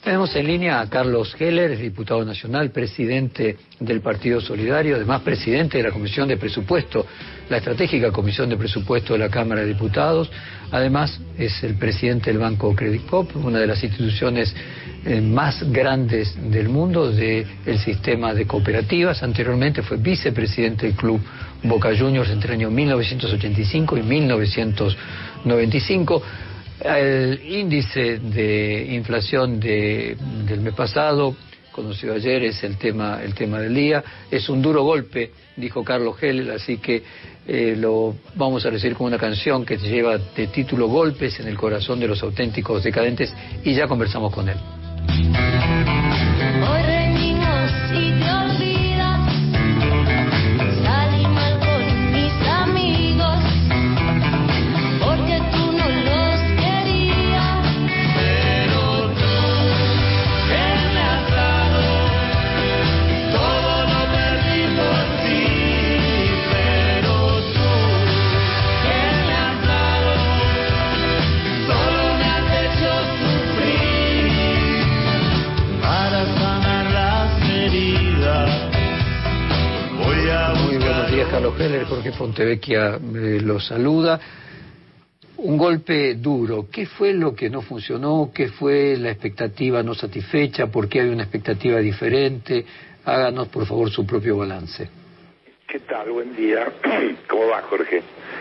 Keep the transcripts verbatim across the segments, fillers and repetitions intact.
Tenemos en línea a Carlos Heller, diputado nacional, presidente del Partido Solidario, además presidente de la Comisión de Presupuesto, la estratégica Comisión de Presupuesto de la Cámara de Diputados. Además es el presidente del Banco Credit Corp, una de las instituciones eh, más grandes del mundo del sistema de cooperativas. Anteriormente fue vicepresidente del Club Boca Juniors entre el año mil novecientos ochenta y cinco y mil novecientos noventa y cinco. El índice de inflación de, del mes pasado, conocido ayer, es el tema, el tema del día. Es un duro golpe, dijo Carlos Heller, así que eh, lo vamos a recibir con una canción que lleva de título Golpes en el corazón de los auténticos decadentes, y ya conversamos con él. Hoy reñimos y te olvidas, salí mal con mis amigos, porque tú no los querías, pero tú, que me has dado, todo lo perdí por ti, pero tú, que me has dado, solo me has hecho sufrir, para sanar las heridas, voy a buscar. Muy buenos días, Carlos Heller. Jorge Fontevecchia eh, los saluda. Un golpe duro. ¿Qué fue lo que no funcionó? ¿Qué fue la expectativa no satisfecha? ¿Por qué hay una expectativa diferente? Háganos, por favor, su propio balance. ¿Qué tal? Buen día. ¿Cómo va, Jorge?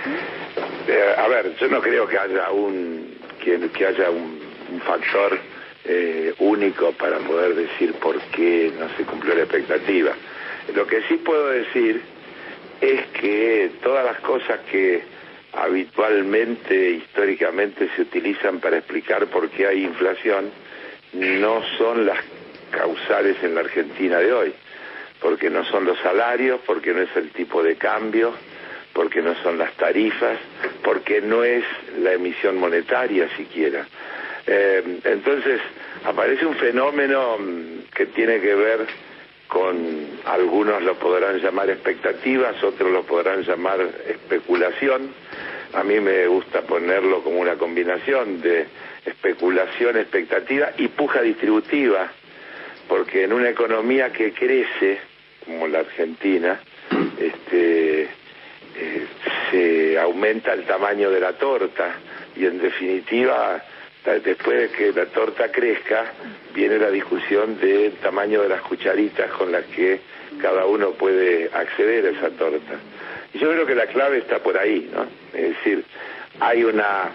Eh, a ver, yo no creo que haya un que, que haya un, un factor eh, único para poder decir por qué no se cumplió la expectativa. Lo que sí puedo decir es que todas las cosas que habitualmente, históricamente se utilizan para explicar por qué hay inflación no son las causales en la Argentina de hoy, porque no son los salarios, porque no es el tipo de cambio, porque no son las tarifas, porque no es la emisión monetaria siquiera. Eh, entonces aparece un fenómeno que tiene que ver con, algunos lo podrán llamar expectativas, otros lo podrán llamar especulación. A mí me gusta ponerlo como una combinación de especulación, expectativa y puja distributiva, porque en una economía que crece, como la Argentina, este, eh, se aumenta el tamaño de la torta, y en definitiva, después de que la torta crezca, viene la discusión del tamaño de las cucharitas con las que cada uno puede acceder a esa torta. Y yo creo que la clave está por ahí, ¿no? Es decir, hay una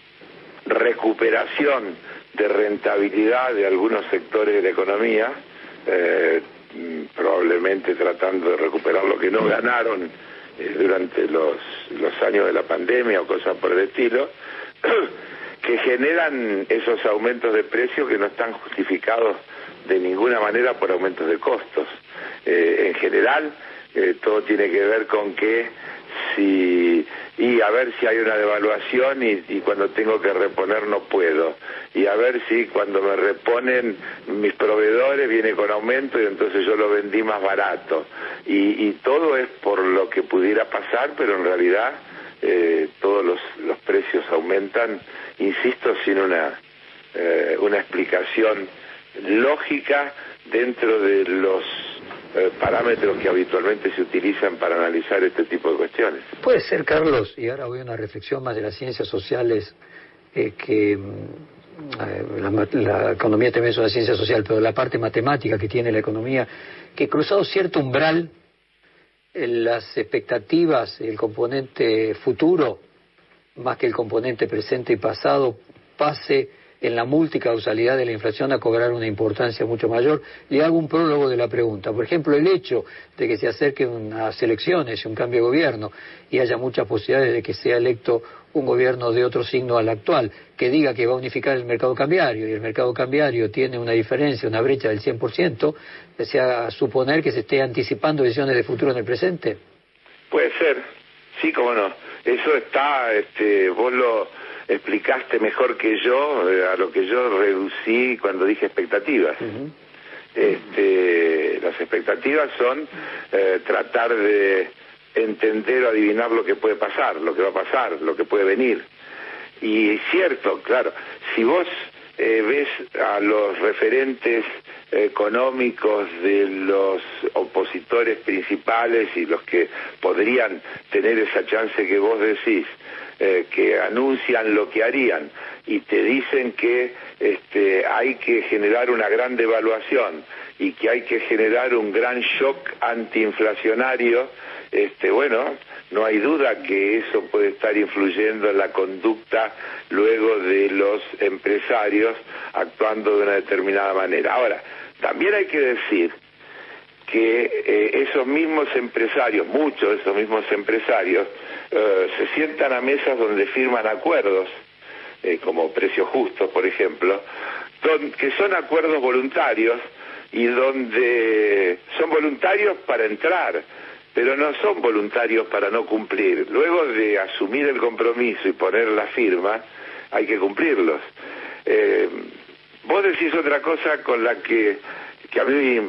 recuperación de rentabilidad de algunos sectores de la economía, eh, probablemente tratando de recuperar lo que no ganaron eh, durante los, los años de la pandemia o cosas por el estilo, que generan esos aumentos de precios que no están justificados de ninguna manera por aumentos de costos. Eh, en general, eh, todo tiene que ver con que si, y a ver si hay una devaluación y, y cuando tengo que reponer no puedo, y a ver si cuando me reponen mis proveedores viene con aumento y entonces yo lo vendí más barato, y, y todo es por lo que pudiera pasar, pero en realidad eh, todos los, los precios aumentan, insisto, sin una, eh, una explicación lógica dentro de los eh, parámetros que habitualmente se utilizan para analizar este tipo de cuestiones. Puede ser, Carlos, y ahora voy a una reflexión más de las ciencias sociales, eh, que eh, la, la economía también es una ciencia social, pero la parte matemática que tiene la economía, que cruzado cierto umbral, eh, las expectativas, el componente futuro, más que el componente presente y pasado, pase en la multicausalidad de la inflación a cobrar una importancia mucho mayor. Le hago un prólogo de la pregunta. Por ejemplo, el hecho de que se acerquen unas elecciones y un cambio de gobierno y haya muchas posibilidades de que sea electo un gobierno de otro signo al actual, que diga que va a unificar el mercado cambiario, y el mercado cambiario tiene una diferencia, una brecha del cien por ciento, ¿desea suponer que se esté anticipando decisiones de futuro en el presente? Puede ser, sí, cómo no. Eso está, este, vos lo explicaste mejor que yo, eh, a lo que yo reducí cuando dije expectativas. Uh-huh. Este, las expectativas son eh, tratar de entender o adivinar lo que puede pasar, lo que va a pasar, lo que puede venir. Y es cierto, claro, si vos eh, ves a los referentes económicos de los opositores principales y los que podrían tener esa chance que vos decís, eh, que anuncian lo que harían y te dicen que este, hay que generar una gran devaluación y que hay que generar un gran shock antiinflacionario, este, bueno, no hay duda que eso puede estar influyendo en la conducta luego de los empresarios actuando de una determinada manera. Ahora, también hay que decir que eh, esos mismos empresarios, muchos de esos mismos empresarios, eh, se sientan a mesas donde firman acuerdos, eh, como precios justos, por ejemplo, don, que son acuerdos voluntarios y donde son voluntarios para entrar, pero no son voluntarios para no cumplir. Luego de asumir el compromiso y poner la firma, hay que cumplirlos. Eh, vos decís otra cosa con la que, que a mí,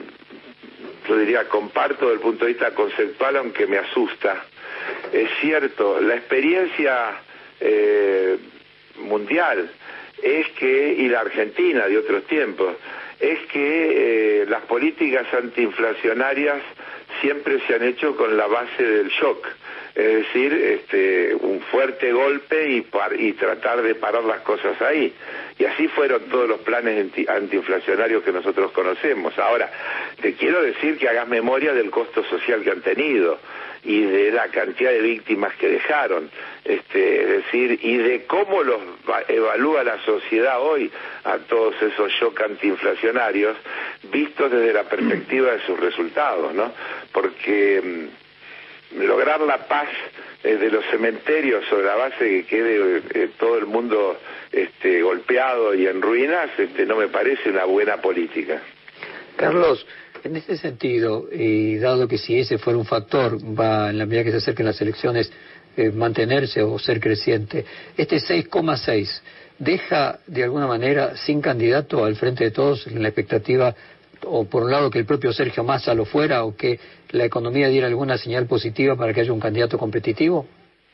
yo diría, comparto desde el punto de vista conceptual, aunque me asusta. Es cierto, la experiencia eh, mundial es que, y la Argentina de otros tiempos, es que eh, las políticas antiinflacionarias siempre se han hecho con la base del shock, es decir, este, un fuerte golpe y, par, y tratar de parar las cosas ahí. Y así fueron todos los planes anti, antiinflacionarios que nosotros conocemos. Ahora, te quiero decir que hagas memoria del costo social que han tenido y de la cantidad de víctimas que dejaron, este, es decir, y de cómo los evalúa la sociedad hoy a todos esos shocks antiinflacionarios, vistos desde la perspectiva de sus resultados, ¿no? Porque mmm, lograr la paz eh, de los cementerios sobre la base de que quede eh, todo el mundo este, golpeado y en ruinas, este, no me parece una buena política. Carlos, en este sentido, y dado que si ese fuera un factor, va en la medida que se acerquen las elecciones eh, mantenerse o ser creciente, este seis coma seis deja de alguna manera sin candidato al Frente de Todos en la expectativa, o por un lado que el propio Sergio Massa lo fuera, o que la economía diera alguna señal positiva para que haya un candidato competitivo?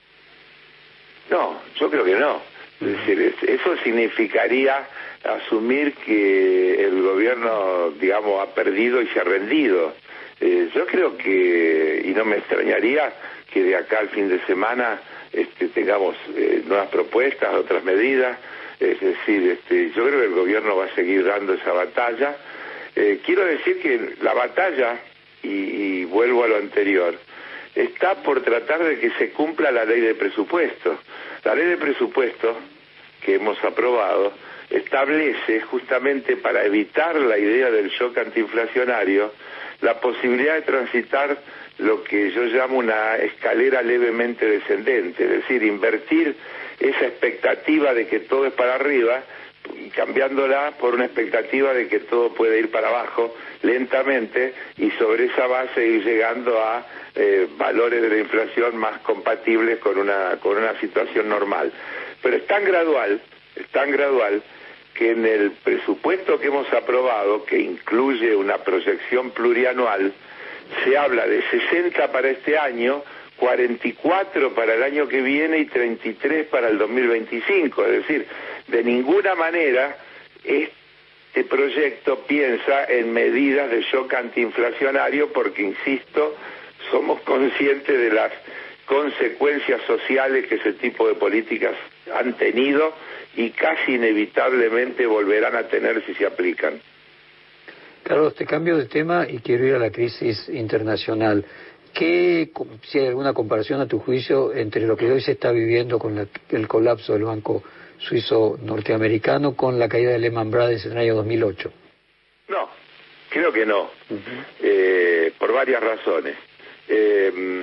No, yo creo que no. Es decir, eso significaría asumir que el gobierno, digamos, ha perdido y se ha rendido. Eh, yo creo que, y no me extrañaría, que de acá al fin de semana este, tengamos eh, nuevas propuestas, otras medidas. Es decir, este, yo creo que el gobierno va a seguir dando esa batalla. Eh, quiero decir que la batalla, y, y vuelvo a lo anterior, está por tratar de que se cumpla la ley de presupuesto. La ley de presupuesto que hemos aprobado establece, justamente para evitar la idea del shock antiinflacionario, la posibilidad de transitar lo que yo llamo una escalera levemente descendente, es decir, invertir esa expectativa de que todo es para arriba y cambiándola por una expectativa de que todo puede ir para abajo lentamente, y sobre esa base ir llegando a eh, valores de la inflación más compatibles con una con una situación normal. Pero es tan gradual, es tan gradual que en el presupuesto que hemos aprobado, que incluye una proyección plurianual, se habla de sesenta para este año, cuarenta y cuatro para el año que viene y treinta y tres para el dos mil veinticinco. Es decir, de ninguna manera este proyecto piensa en medidas de shock antiinflacionario, porque, insisto, somos conscientes de las consecuencias sociales que ese tipo de políticas han tenido y casi inevitablemente volverán a tener si se aplican. Carlos, te cambio de tema y quiero ir a la crisis internacional. ¿Qué, si hay alguna comparación a tu juicio entre lo que hoy se está viviendo con la, el colapso del Banco Suizo norteamericano con la caída de Lehman Brothers en el año dos mil ocho? No, creo que no, uh-huh. eh, por varias razones. Eh,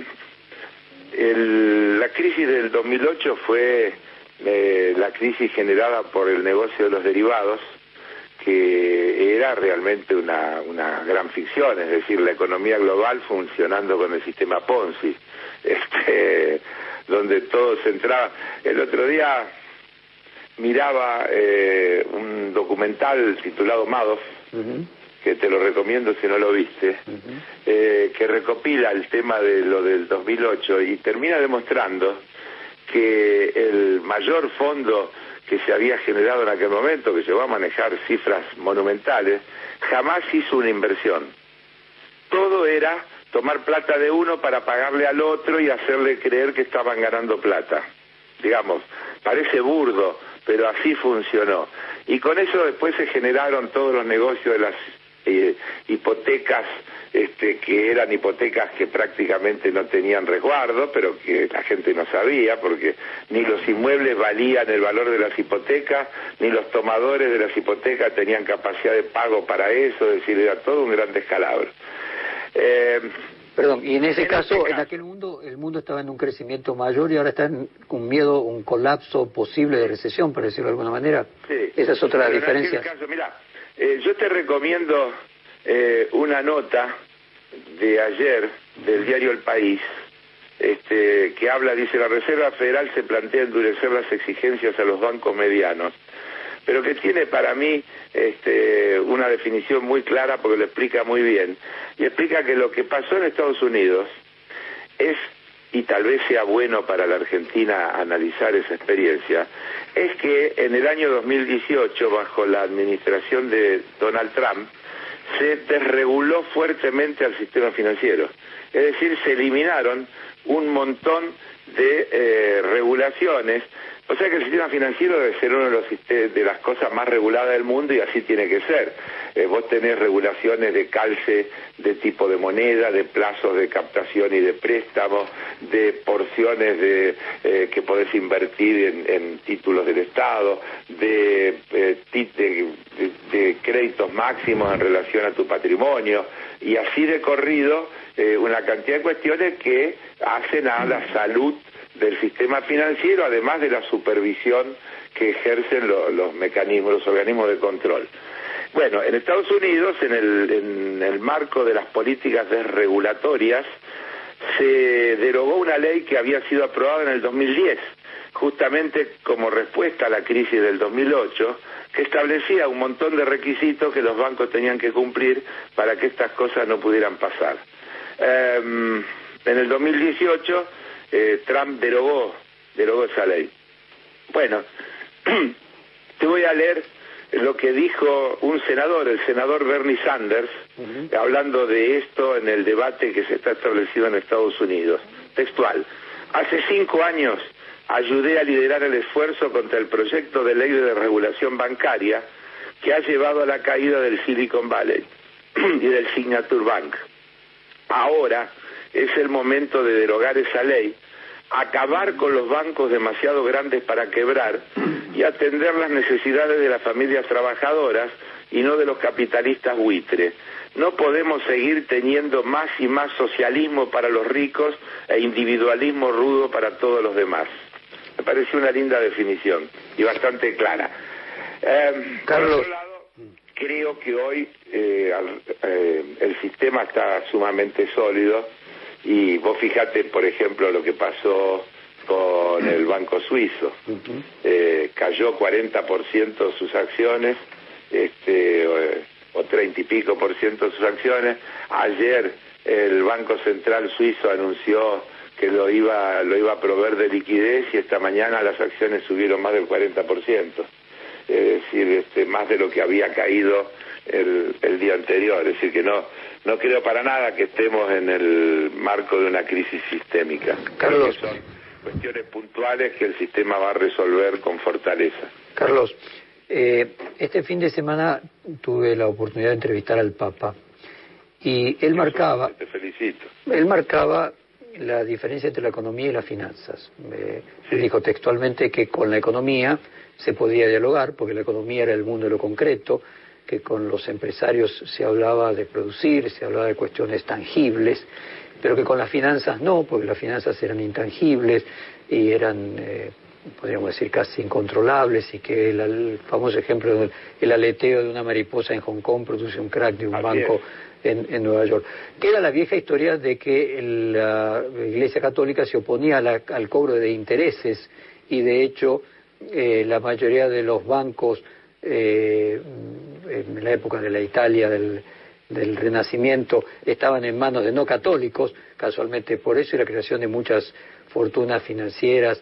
el, la crisis del dos mil ocho fue eh, la crisis generada por el negocio de los derivados, que era realmente una, una gran ficción, es decir, la economía global funcionando con el sistema Ponzi, este, donde todo se entraba. El otro día miraba eh, un documental titulado Madoff, uh-huh. que te lo recomiendo si no lo viste, uh-huh. eh, que recopila el tema de lo del dos mil ocho y termina demostrando que el mayor fondo que se había generado en aquel momento, que llegó a manejar cifras monumentales, jamás hizo una inversión. Todo era tomar plata de uno para pagarle al otro y hacerle creer que estaban ganando plata. Digamos, parece burdo, pero así funcionó. Y con eso después se generaron todos los negocios de las eh, hipotecas, este, que eran hipotecas que prácticamente no tenían resguardo, pero que la gente no sabía, porque ni los inmuebles valían el valor de las hipotecas, ni los tomadores de las hipotecas tenían capacidad de pago para eso, es decir, era todo un gran descalabro. Eh, Perdón, y en ese en caso, este en caso, aquel mundo, el mundo estaba en un crecimiento mayor y ahora está en, con miedo, un colapso posible de recesión, por decirlo de alguna manera. Sí. Esa es otra Pero diferencia. En aquel caso, mira, eh, yo te recomiendo eh, una nota de ayer del diario El País, este, que habla, dice, la Reserva Federal se plantea endurecer las exigencias a los bancos medianos, pero que tiene para mí este, una definición muy clara porque lo explica muy bien, y explica que lo que pasó en Estados Unidos es, y tal vez sea bueno para la Argentina analizar esa experiencia, es que en el año dos mil dieciocho, bajo la administración de Donald Trump, se desreguló fuertemente al sistema financiero. Es decir, se eliminaron un montón de eh, regulaciones. O sea que el sistema financiero debe ser uno de, los, de las cosas más reguladas del mundo y así tiene que ser. Eh, vos tenés regulaciones de calce, de tipo de moneda, de plazos de captación y de préstamo, de porciones de eh, que podés invertir en, en títulos del Estado, de, eh, de, de, de créditos máximos en relación a tu patrimonio, y así de corrido eh, una cantidad de cuestiones que hacen a la salud del sistema financiero, además de la supervisión que ejercen lo, los mecanismos, los organismos de control. Bueno, en Estados Unidos, en el, en el marco de las políticas desregulatorias, se derogó una ley que había sido aprobada en el dos mil diez, justamente como respuesta a la crisis del dos mil ocho, que establecía un montón de requisitos que los bancos tenían que cumplir para que estas cosas no pudieran pasar. Eh, en el dos mil dieciocho, eh, Trump derogó, derogó esa ley. Bueno, te voy a leer lo que dijo un senador, el senador Bernie Sanders, uh-huh. hablando de esto en el debate que se está establecido en Estados Unidos. Textual: hace cinco años ayudé a liderar el esfuerzo contra el proyecto de ley de regulación bancaria que ha llevado a la caída del Silicon Valley y del Signature Bank. Ahora es el momento de derogar esa ley, acabar con los bancos demasiado grandes para quebrar y atender las necesidades de las familias trabajadoras y no de los capitalistas buitres. No podemos seguir teniendo más y más socialismo para los ricos e individualismo rudo para todos los demás. Me pareció una linda definición y bastante clara. Eh, Carlos. Por otro lado, creo que hoy eh, eh, el sistema está sumamente sólido. Y vos fijate, por ejemplo, lo que pasó con el Banco Suizo. Uh-huh. Eh, cayó cuarenta por ciento sus acciones, este, o, o treinta y pico por ciento sus acciones. Ayer el Banco Central Suizo anunció que lo iba, lo iba a proveer de liquidez y esta mañana las acciones subieron más del cuarenta por ciento. Es decir, este, más de lo que había caído el, el día anterior. Es decir, que no, no creo para nada que estemos en el marco de una crisis sistémica. Carlos, son cuestiones puntuales que el sistema va a resolver con fortaleza. Carlos, eh, este fin de semana tuve la oportunidad de entrevistar al Papa y él marcaba, te felicito. Él marcaba la diferencia entre la economía y las finanzas. Eh, sí. Dijo textualmente que con la economía se podía dialogar, porque la economía era el mundo de lo concreto, que con los empresarios se hablaba de producir, se hablaba de cuestiones tangibles, pero que con las finanzas no, porque las finanzas eran intangibles y eran, eh, podríamos decir, casi incontrolables, y que el, el famoso ejemplo del el aleteo de una mariposa en Hong Kong produce un crack de un Así banco en, en Nueva York. Queda la vieja historia de que la Iglesia Católica se oponía a la, al cobro de intereses, y de hecho eh, la mayoría de los bancos eh, en la época de la Italia del, del Renacimiento estaban en manos de no católicos, casualmente por eso, y la creación de muchas fortunas financieras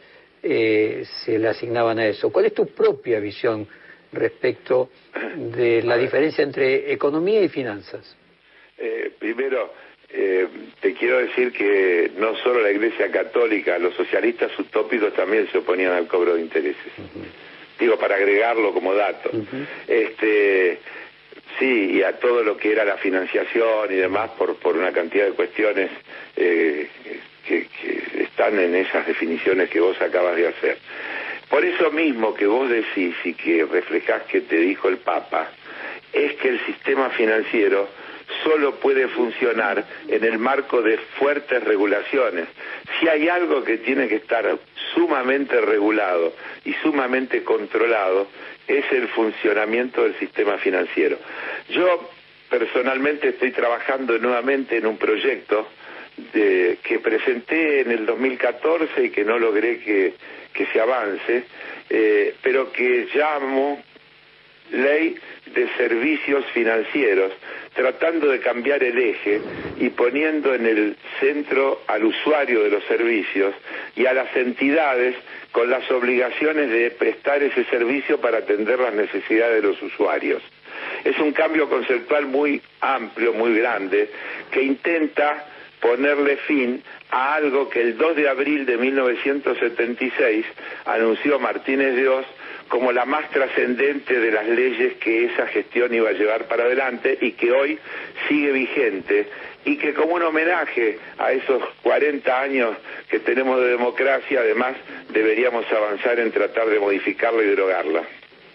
eh, se le asignaban a eso. ¿Cuál es tu propia visión respecto de la diferencia entre economía y finanzas? Eh, primero, eh, te quiero decir que no solo la Iglesia Católica, los socialistas utópicos también se oponían al cobro de intereses. Uh-huh. Digo, para agregarlo como dato. Uh-huh. Este, sí, y a todo lo que era la financiación y demás, por, por una cantidad de cuestiones eh, que, que están en esas definiciones que vos acabas de hacer. Por eso mismo que vos decís y que reflejás que te dijo el Papa, es que el sistema financiero solo puede funcionar en el marco de fuertes regulaciones. Si hay algo que tiene que estar sumamente regulado y sumamente controlado, es el funcionamiento del sistema financiero. Yo personalmente estoy trabajando nuevamente en un proyecto de, que presenté en el dos mil catorce y que no logré que, que se avance, eh, pero que llamo Ley de Servicios Financieros, tratando de cambiar el eje y poniendo en el centro al usuario de los servicios y a las entidades con las obligaciones de prestar ese servicio para atender las necesidades de los usuarios. Es un cambio conceptual muy amplio, muy grande, que intenta ponerle fin a algo que el dos de abril de mil novecientos setenta y seis anunció Martínez de Oz como la más trascendente de las leyes que esa gestión iba a llevar para adelante y que hoy sigue vigente y que como un homenaje a esos cuarenta años que tenemos de democracia, además deberíamos avanzar en tratar de modificarla y derogarla.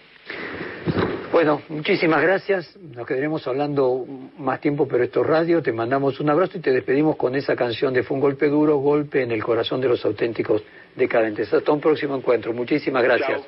Bueno, muchísimas gracias. Nos quedaremos hablando más tiempo, pero esto es radio. Te mandamos un abrazo y te despedimos con esa canción de Fue un golpe duro, golpe en el corazón de los auténticos decadentes. Hasta un próximo encuentro. Muchísimas gracias. Chao.